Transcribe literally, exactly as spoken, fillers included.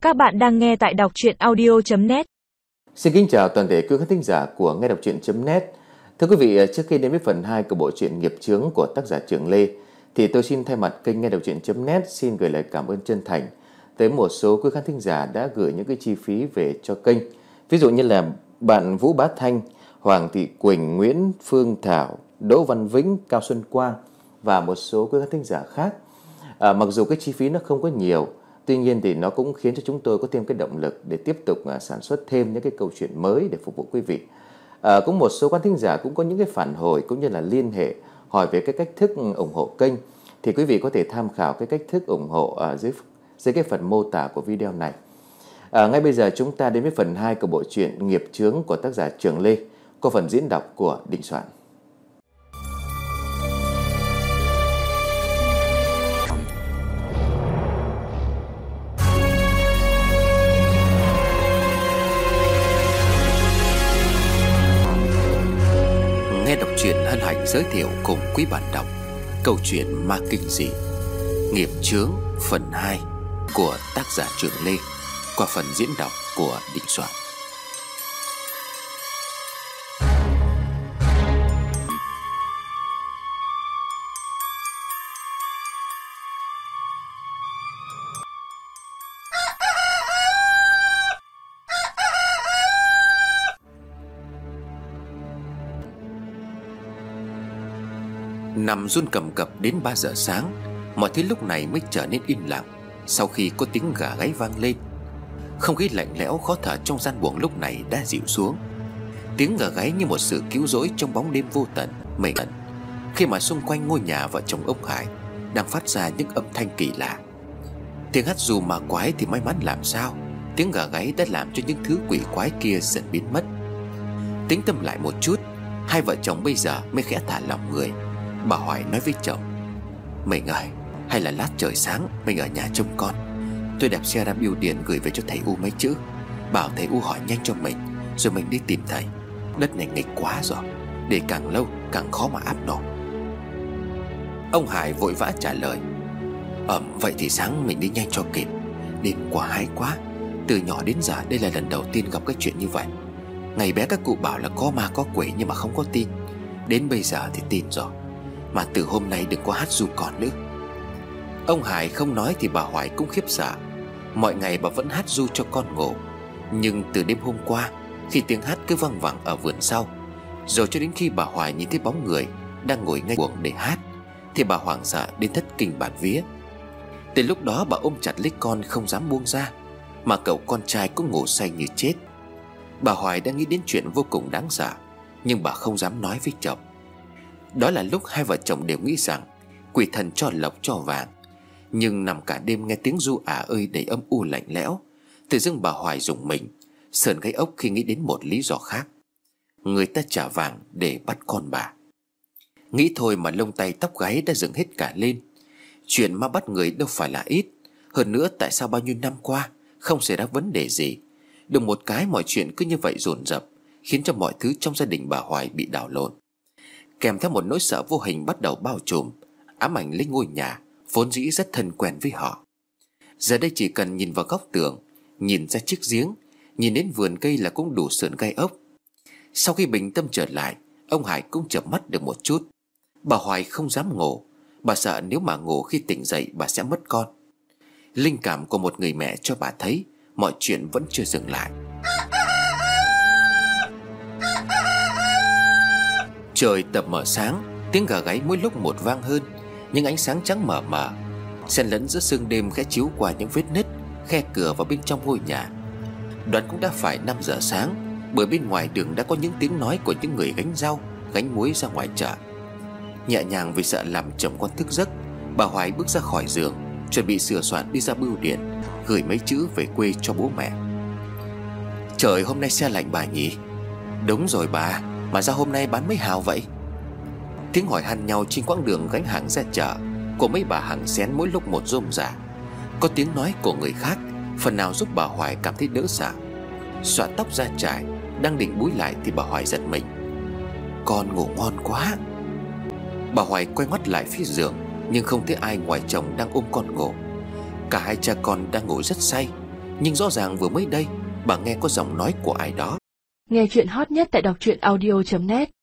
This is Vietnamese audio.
Các bạn đang nghe tại đọc truyện audio chấm net. Xin kính chào toàn thể quý khán thính giả của nghe đọc truyện chấm net. Thưa quý vị, trước khi đến với phần hai của bộ truyện Nghiệp Chướng của tác giả Trường Lê, thì tôi xin thay mặt kênh nghe đọc truyện chấm net xin gửi lời cảm ơn chân thành tới một số quý khán thính giả đã gửi những cái chi phí về cho kênh. Ví dụ như là bạn Vũ Bá Thanh, Hoàng Thị Quỳnh, Nguyễn Phương Thảo, Đỗ Văn Vĩnh, Cao Xuân Quang và một số quý khán thính giả khác. À, mặc dù cái chi phí nó không có nhiều, tuy nhiên thì nó cũng khiến cho chúng tôi có thêm cái động lực để tiếp tục uh, sản xuất thêm những cái câu chuyện mới để phục vụ quý vị. À, cũng một số khán thính giả cũng có những cái phản hồi cũng như là liên hệ hỏi về cái cách thức ủng hộ kênh, thì quý vị có thể tham khảo cái cách thức ủng hộ ở dưới dưới cái phần mô tả của video này. À, ngay bây giờ chúng ta đến với phần hai của bộ truyện Nghiệp Chướng của tác giả Trường Lê, có phần diễn đọc của Đình Soạn. Nghe đọc truyện hân hạnh giới thiệu cùng quý bạn đọc câu chuyện ma kinh dị Nghiệp Chướng phần hai của tác giả Trường Lê qua phần diễn đọc của Đình Soạn. Nằm run cầm cập đến ba giờ sáng, mọi thứ lúc này mới trở nên im lặng sau khi có tiếng gà gáy vang lên. Không khí lạnh lẽo khó thở trong gian buồng lúc này đã dịu xuống. Tiếng gà gáy như một sự cứu rỗi trong bóng đêm vô tận mây ẩn, khi mà xung quanh ngôi nhà vợ chồng ông Hải đang phát ra những âm thanh kỳ lạ. Tiếng hát dù mà quái thì may mắn làm sao, tiếng gà gáy đã làm cho những thứ quỷ quái kia dần biến mất. Tĩnh tâm lại một chút, hai vợ chồng bây giờ mới khẽ thả lỏng người. Bà Hoài nói với chồng: "Mình ơi, hay là lát trời sáng mình ở nhà trông con. Tôi đạp xe ra bưu điện gửi về cho thầy U mấy chữ, bảo thầy U hỏi nhanh cho mình, rồi mình đi tìm thầy. Đất này nghịch quá rồi, để càng lâu càng khó mà áp nổi." Ông Hải vội vã trả lời: Ẩm vậy thì sáng mình đi nhanh cho kịp. Đêm qua hay quá, từ nhỏ đến giờ đây là lần đầu tiên gặp cái chuyện như vậy. Ngày bé các cụ bảo là có ma có quỷ nhưng mà không có tin, đến bây giờ thì tin rồi. Mà từ hôm nay đừng có hát ru còn nữa. Ông Hải không nói thì bà Hoài cũng khiếp sợ. Mọi ngày bà vẫn hát ru cho con ngủ, nhưng từ đêm hôm qua, khi tiếng hát cứ văng vẳng ở vườn sau, rồi cho đến khi bà Hoài nhìn thấy bóng người đang ngồi ngay buồng để hát, thì bà hoảng sợ đến thất kinh bạt vía. Từ lúc đó bà ôm chặt lấy con không dám buông ra, mà cậu con trai cũng ngủ say như chết. Bà Hoài đang nghĩ đến chuyện vô cùng đáng sợ, nhưng bà không dám nói với chồng. Đó là lúc hai vợ chồng đều nghĩ rằng quỷ thần cho lộc cho vàng. Nhưng nằm cả đêm nghe tiếng ru ả ơi đầy âm u lạnh lẽo, tự dưng bà Hoài rùng mình, sờn gáy ốc khi nghĩ đến một lý do khác. Người ta trả vàng để bắt con bà. Nghĩ thôi mà lông tay tóc gáy đã dựng hết cả lên. Chuyện ma bắt người đâu phải là ít. Hơn nữa tại sao bao nhiêu năm qua không xảy ra vấn đề gì, đùng một cái mọi chuyện cứ như vậy dồn dập, khiến cho mọi thứ trong gia đình bà Hoài bị đảo lộn. Kèm theo một nỗi sợ vô hình bắt đầu bao trùm, ám ảnh lấy ngôi nhà vốn dĩ rất thân quen với họ. Giờ đây chỉ cần nhìn vào góc tường, nhìn ra chiếc giếng, nhìn đến vườn cây là cũng đủ sởn gai ốc. Sau khi bình tâm trở lại, ông Hải cũng chợp mắt được một chút. Bà Hoài không dám ngủ, bà sợ nếu mà ngủ khi tỉnh dậy bà sẽ mất con. Linh cảm của một người mẹ cho bà thấy mọi chuyện vẫn chưa dừng lại. Trời tờ mờ sáng, tiếng gà gáy mỗi lúc một vang hơn, những ánh sáng trắng mờ mờ xen lẫn giữa sương đêm khẽ chiếu qua những vết nứt, khe cửa vào bên trong ngôi nhà. Đoán cũng đã phải năm giờ sáng, bởi bên ngoài đường đã có những tiếng nói của những người gánh rau, gánh muối ra ngoài chợ. Nhẹ nhàng vì sợ làm chồng con thức giấc, bà Hoài bước ra khỏi giường, chuẩn bị sửa soạn đi ra bưu điện gửi mấy chữ về quê cho bố mẹ. Trời hôm nay se lạnh bà nhỉ? Đúng rồi bà, mà ra hôm nay bán mấy hào vậy? Tiếng hỏi han nhau trên quãng đường gánh hàng ra chợ của mấy bà hàng xén mỗi lúc một rôm rả. Có tiếng nói của người khác, phần nào giúp bà Hoài cảm thấy đỡ sợ. Xõa tóc ra trải, đang định búi lại thì bà Hoài giật mình. Con ngủ ngon quá. Bà Hoài quay mắt lại phía giường, nhưng không thấy ai ngoài chồng đang ôm con ngủ. Cả hai cha con đang ngủ rất say, Nhưng rõ ràng vừa mới đây bà nghe có giọng nói của ai đó. Nghe chuyện hot nhất tại đọc truyện audio chấm net.